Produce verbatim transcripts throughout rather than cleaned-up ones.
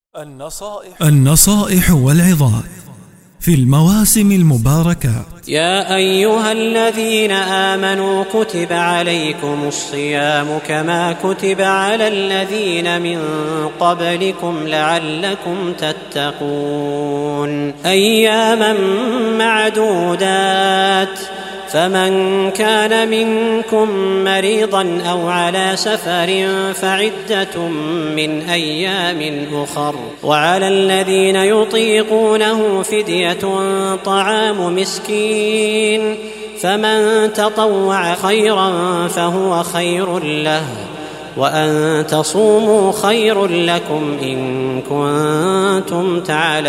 النصائح, النصائح والعظات في المواسم المباركة. يا أيها الذين آمنوا كتب عليكم الصيام كما كتب على الذين من قبلكم لعلكم تتقون أياما معدودات فمن كان منكم مريضا أو على سفر فعدة من أيام أخر وعلى الذين يطيقونه فدية طعام مسكين فمن تطوع خيرا فهو خير له وأن تصوموا خير لكم إن كنتم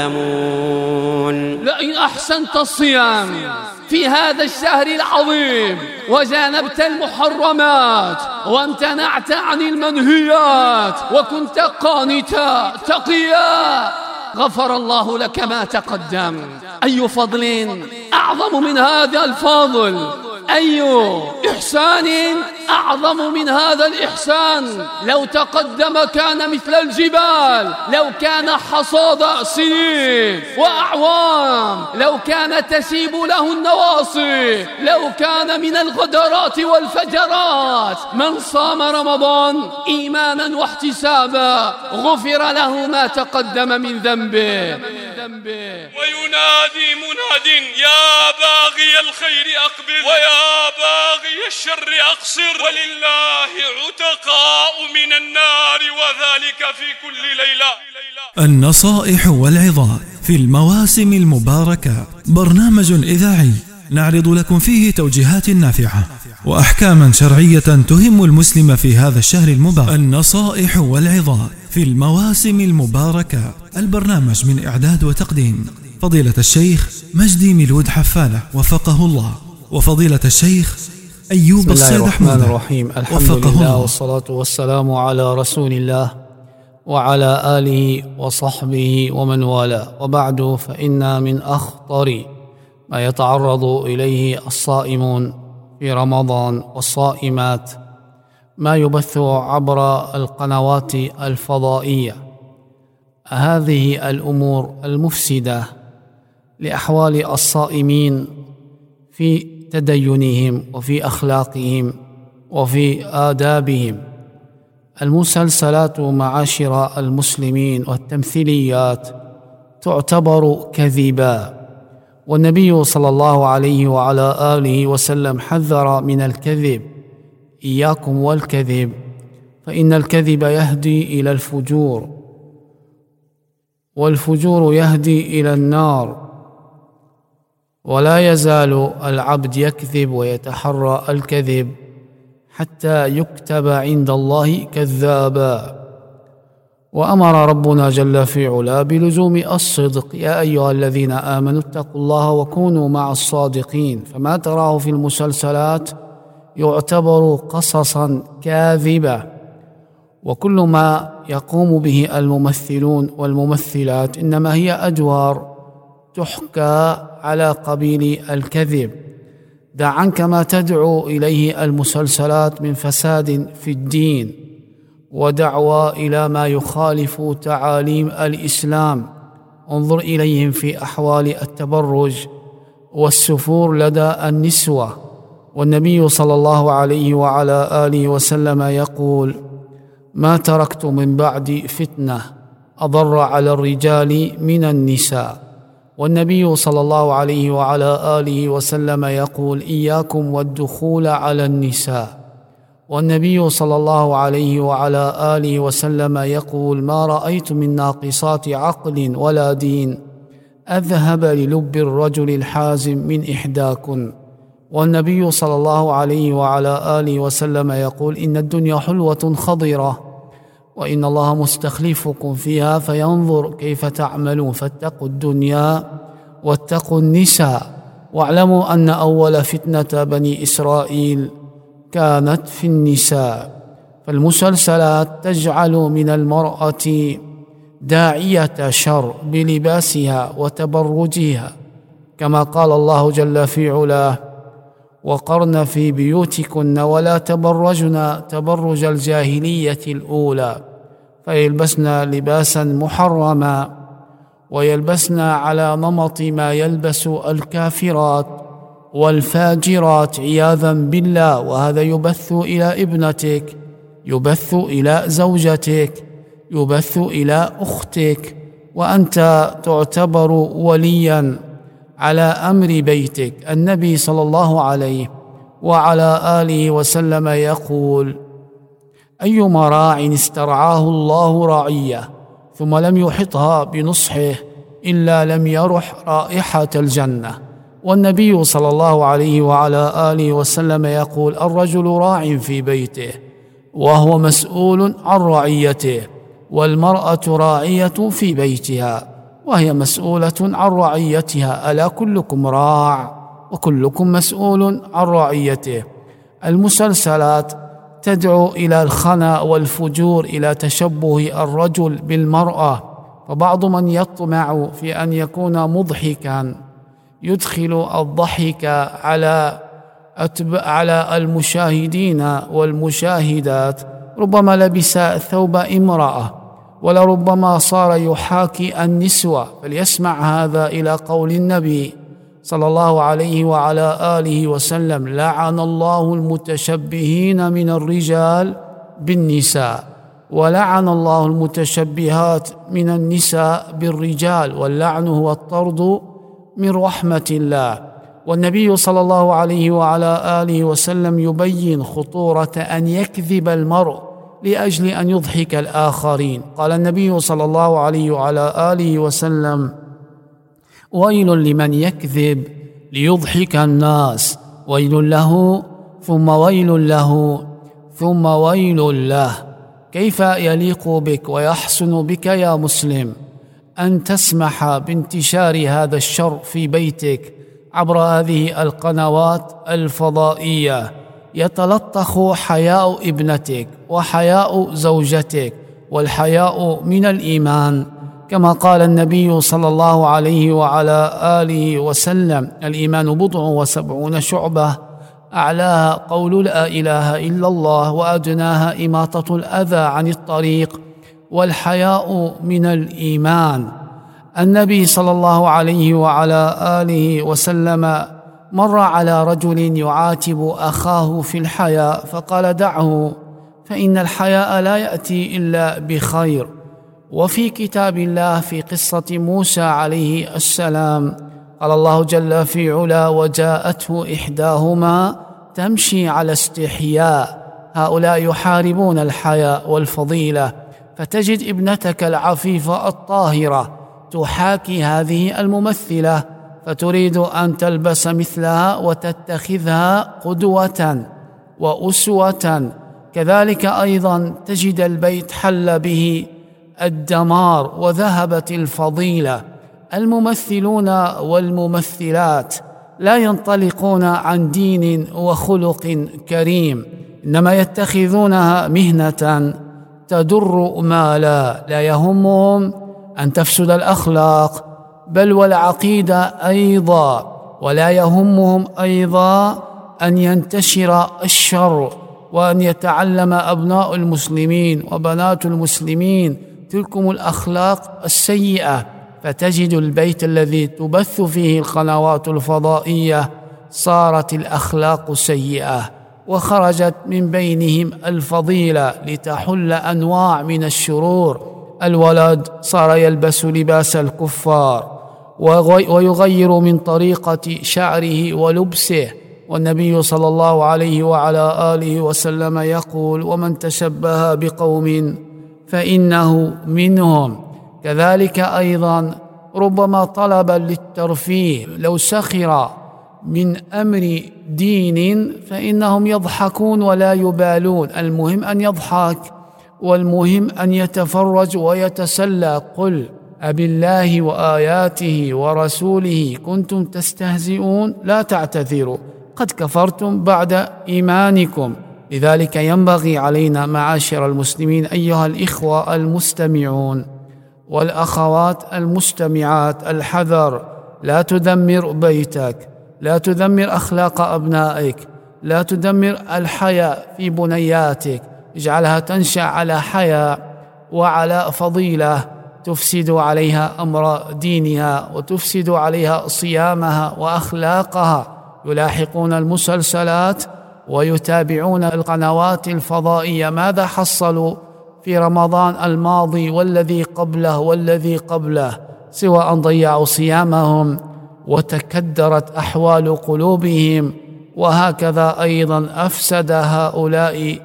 تعلمون. لئن أحسنت الصيام في هذا الشهر العظيم وجانبت المحرمات وامتنعت عن المنهيات وكنت قانتا تقيا غفر الله لك ما تقدم. أي فضل أعظم من هذا الفضل؟ أي إحسان أعظم من هذا الإحسان؟ لو تقدم كان مثل الجبال، لو كان حصاد سنين وأعوام، لو كان تسيب له النواصي، لو كان من الغدرات والفجرات. من صام رمضان إيمانا واحتسابا غفر له ما تقدم من ذنبه. وينادي مناد يا باغي الخير أقبل ويا باغي الشر أقصر ولله عتقاء من النار وذلك في كل ليلة. النصائح والعظات في المواسم المباركة برنامج إذاعي نعرض لكم فيه توجيهات نافعة وأحكاما شرعية تهم المسلم في هذا الشهر المبارك. النصائح والعظات في المواسم المباركة، البرنامج من إعداد وتقديم فضيلة الشيخ مجدي ميلود حفالة وفقه الله، وفضيلة الشيخ أيوب الصيد أحمد. بسم الله الرحمن الرحيم. الحمد لله والصلاة والسلام على رسول الله وعلى آله وصحبه ومن والاه، وبعد، فإن من أخطر ما يتعرض إليه الصائمون في رمضان والصائمات ما يبث عبر القنوات الفضائية. هذه الأمور المفسدة لأحوال الصائمين في تدينهم وفي أخلاقهم وفي آدابهم. المسلسلات معاشر المسلمين والتمثيليات تعتبر كذبا، والنبي صلى الله عليه وعلى آله وسلم حذر من الكذب. إياكم والكذب، فإن الكذب يهدي إلى الفجور، والفجور يهدي إلى النار، ولا يزال العبد يكذب ويتحرى الكذب حتى يكتب عند الله كذابا. وأمر ربنا جل في علا بلزوم الصدق: يا أيها الذين آمنوا اتقوا الله وكونوا مع الصادقين. فما تراه في المسلسلات يعتبر قصصا كاذبة، وكل ما يقوم به الممثلون والممثلات إنما هي أدوار تحكى على قبيل الكذب. دع عنك ما تدعو إليه المسلسلات من فساد في الدين ودعوى إلى ما يخالف تعاليم الإسلام. انظر إليهم في أحوال التبرج والسفور لدى النسوة، والنبي صلى الله عليه وعلى آله وسلم يقول: ما تركت من بعد فتنة أضر على الرجال من النساء. والنبي صلى الله عليه وعلى آله وسلم يقول: إياكم والدخول على النساء. والنبي صلى الله عليه وعلى آله وسلم يقول: ما رأيت من ناقصات عقل ولا دين أذهب للب الرجل الحازم من إحداكن. والنبي صلى الله عليه وعلى آله وسلم يقول: إن الدنيا حلوة خضرة وإن الله مستخلفكم فيها فينظر كيف تعملون، فاتقوا الدنيا واتقوا النساء، واعلموا أن أول فتنة بني إسرائيل كانت في النساء. فالمسلسلات تجعل من المرأة داعية شر بلباسها وتبرجها، كما قال الله جل في علاه: وقرن في بيوتكن ولا تبرجن تبرج الجاهلية الأولى. فيلبسن لباسا محرما ويلبسن على نمط ما يلبس الكافرات والفاجرات عياذا بالله، وهذا يبث إلى ابنتك، يبث إلى زوجتك، يبث إلى أختك، وأنت تعتبر وليا على أمر بيتك. النبي صلى الله عليه وعلى آله وسلم يقول: أيما راع استرعاه الله رعية ثم لم يحطها بنصحه إلا لم يرح رائحة الجنة. والنبي صلى الله عليه وعلى آله وسلم يقول: الرجل راع في بيته وهو مسؤول عن رعيته، والمرأة راعية في بيتها وهي مسؤولة عن رعيتها، ألا كلكم راع وكلكم مسؤول عن رعيته. المسلسلات تدعو إلى الخنا والفجور، إلى تشبه الرجل بالمرأة، فبعض من يطمع في أن يكون مضحكا يدخل الضحك على على المشاهدين والمشاهدات، ربما لبس ثوب امرأة ولربما صار يحاكي النسوة، فليسمع هذا إلى قول النبي صلى الله عليه وعلى آله وسلم: لعن الله المتشبهين من الرجال بالنساء، ولعن الله المتشبهات من النساء بالرجال، واللعن هو الطرد من رحمة الله. والنبي صلى الله عليه وعلى آله وسلم يبين خطورة أن يكذب المرء لأجل أن يضحك الآخرين. قال النبي صلى الله عليه وعلى آله وسلم: ويل لمن يكذب ليضحك الناس، ويل له ثم ويل له ثم ويل له. كيف يليق بك ويحسن بك يا مسلم أن تسمح بانتشار هذا الشر في بيتك عبر هذه القنوات الفضائية؟ يتلطخ حياء ابنتك وحياء زوجتك، والحياء من الإيمان، كما قال النبي صلى الله عليه وعلى آله وسلم: الإيمان بضع وسبعون شعبة، أعلاها قول لا إله إلا الله، وأدناها إماطة الأذى عن الطريق، والحياء من الإيمان. النبي صلى الله عليه وعلى آله وسلم مر على رجل يعاتب أخاه في الحياء فقال: دعه فإن الحياء لا يأتي إلا بخير. وفي كتاب الله في قصة موسى عليه السلام قال الله جل في علا: وجاءته إحداهما تمشي على استحياء. هؤلاء يحاربون الحياء والفضيلة، فتجد ابنتك العفيفة الطاهرة تحاكي هذه الممثلة، فتريد أن تلبس مثلها وتتخذها قدوة وأسوة. كذلك أيضا تجد البيت حل به الدمار وذهبت الفضيلة. الممثلون والممثلات لا ينطلقون عن دين وخلق كريم، إنما يتخذونها مهنة تدر مالا، لا يهمهم أن تفسد الأخلاق بل والعقيدة أيضا، ولا يهمهم أيضا أن ينتشر الشر وأن يتعلم أبناء المسلمين وبنات المسلمين تلكم الأخلاق السيئة. فتجد البيت الذي تبث فيه القنوات الفضائية صارت الأخلاق سيئة، وخرجت من بينهم الفضيلة لتحل أنواع من الشرور. الولد صار يلبس لباس الكفار ويغير من طريقة شعره ولبسه، والنبي صلى الله عليه وعلى آله وسلم يقول: ومن تشبه بقوم فإنه منهم. كذلك أيضا ربما طلبا للترفيه، لو سخر من أمر دين فإنهم يضحكون ولا يبالون، المهم أن يضحك والمهم أن يتفرج ويتسلى. قل أبالله وآياته ورسوله كنتم تستهزئون لا تعتذروا قد كفرتم بعد إيمانكم. لذلك ينبغي علينا معاشر المسلمين أيها الإخوة المستمعون والأخوات المستمعات الحذر، لا تدمر بيتك، لا تدمر أخلاق أبنائك، لا تدمر الحياء في بنياتك، اجعلها تنشأ على حياء وعلى فضيلة تفسد عليها أمر دينها وتفسد عليها صيامها وأخلاقها. يلاحقون المسلسلات ويتابعون القنوات الفضائية. ماذا حصلوا في رمضان الماضي والذي قبله والذي قبله؟ سوى أن ضيعوا صيامهم وتكدرت أحوال قلوبهم. وهكذا أيضا أفسد هؤلاء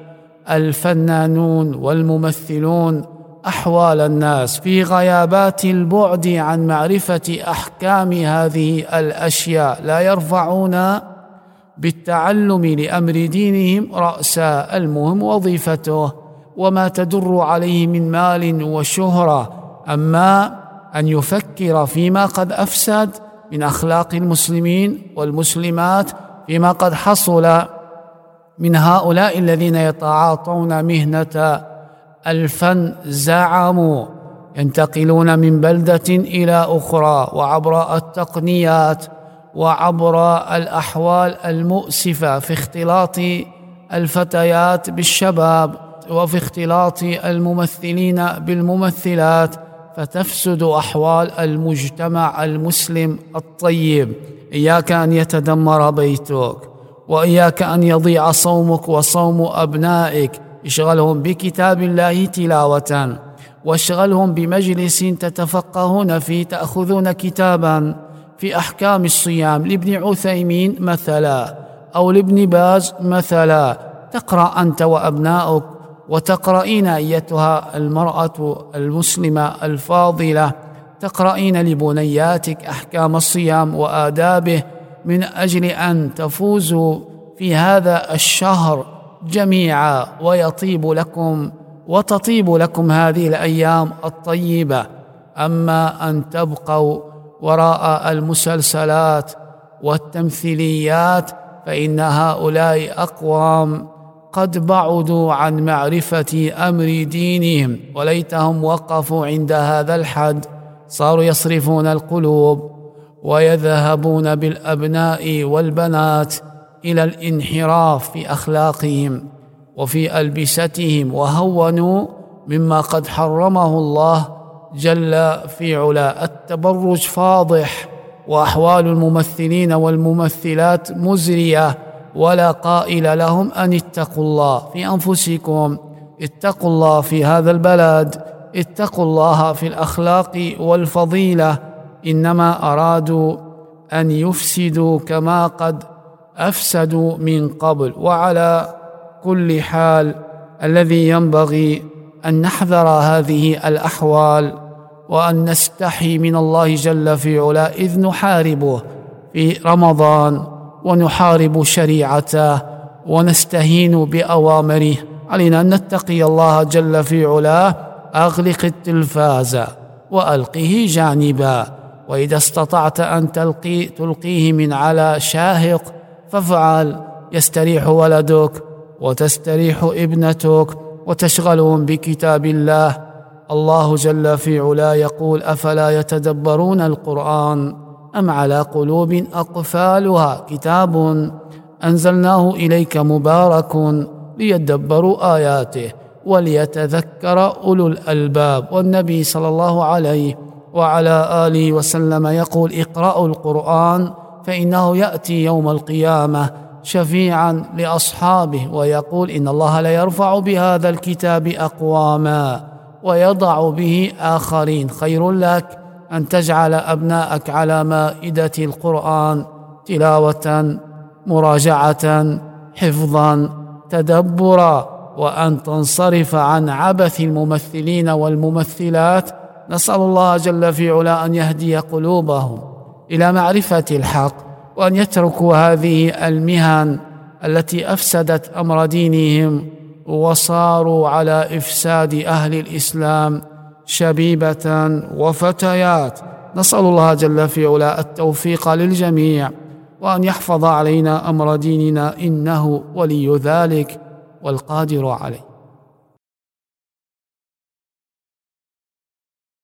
الفنانون والممثلون أحوال الناس في غيابات البعد عن معرفة أحكام هذه الأشياء. لا يرفعون بالتعلم لأمر دينهم رأسا، المهم وظيفته وما تدر عليه من مال وشهرة. أما أن يفكر فيما قد أفسد من أخلاق المسلمين والمسلمات، فيما قد حصل من هؤلاء الذين يتعاطون مهنة الفن، زعموا ينتقلون من بلدة إلى أخرى، وعبر التقنيات وعبر الأحوال المؤسفة في اختلاط الفتيات بالشباب وفي اختلاط الممثلين بالممثلات، فتفسد أحوال المجتمع المسلم الطيب. إياك أن يتدمر بيتك، وإياك أن يضيع صومك وصوم أبنائك. اشغلهم بكتاب الله تلاوة، واشغلهم بمجلس تتفقهون فيه، تأخذون كتابا في أحكام الصيام لابن عثيمين مثلا أو لابن باز مثلا، تقرأ أنت وأبنائك وتقرأين أيتها المرأة المسلمة الفاضلة، تقرأين لبنياتك أحكام الصيام وآدابه، من أجل أن تفوزوا في هذا الشهر جميعا ويطيب لكم وتطيب لكم هذه الأيام الطيبة. أما أن تبقوا وراء المسلسلات والتمثيليات فإن هؤلاء أقوام قد بعدوا عن معرفة أمر دينهم، وليتهم وقفوا عند هذا الحد. صاروا يصرفون القلوب ويذهبون بالأبناء والبنات إلى الانحراف في أخلاقهم وفي ألبستهم، وهونوا مما قد حرمه الله جل في علا. التبرج فاضح، وأحوال الممثلين والممثلات مزرية، ولا قائل لهم أن اتقوا الله في أنفسكم، اتقوا الله في هذا البلد، اتقوا الله في الأخلاق والفضيلة. إنما أرادوا أن يفسدوا كما قد أفسدوا من قبل. وعلى كل حال الذي ينبغي أن نحذر هذه الأحوال وأن نستحي من الله جل في علا إذ نحاربه في رمضان ونحارب شريعته ونستهين بأوامره. علينا أن نتقي الله جل في علاه. أغلق التلفاز وألقه جانبا، وإذا استطعت أن تلقي تلقيه من على شاهق فافعل، يستريح ولدك وتستريح ابنتك وتشغلهم بكتاب الله. الله جل في علا يقول: أفلا يتدبرون القرآن أم على قلوب أقفالها، كتاب أنزلناه إليك مبارك ليدبروا آياته وليتذكر أولو الألباب. والنبي صلى الله عليه وعلى آله وسلم يقول: اقرأوا القرآن فإنه يأتي يوم القيامة شفيعا لأصحابه، ويقول: إن الله لا يرفع بهذا الكتاب أقواما ويضع به آخرين. خير لك أن تجعل أبناءك على مائدة القرآن تلاوة، مراجعة، حفظا، تدبرا، وأن تنصرف عن عبث الممثلين والممثلات. نسأل الله جل في علا أن يهدي قلوبهم إلى معرفة الحق، وأن يتركوا هذه المهن التي أفسدت أمر دينهم وصاروا على إفساد أهل الإسلام شبيبة وفتيات. نسأل الله جل في علا التوفيق للجميع، وأن يحفظ علينا أمر ديننا، إنه ولي ذلك والقادر عليه.